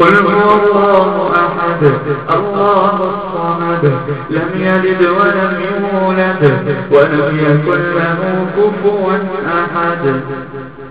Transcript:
قل هو الله أحد الله الصمد لم يلد ولم يولد ولم يكن له كفوا أحد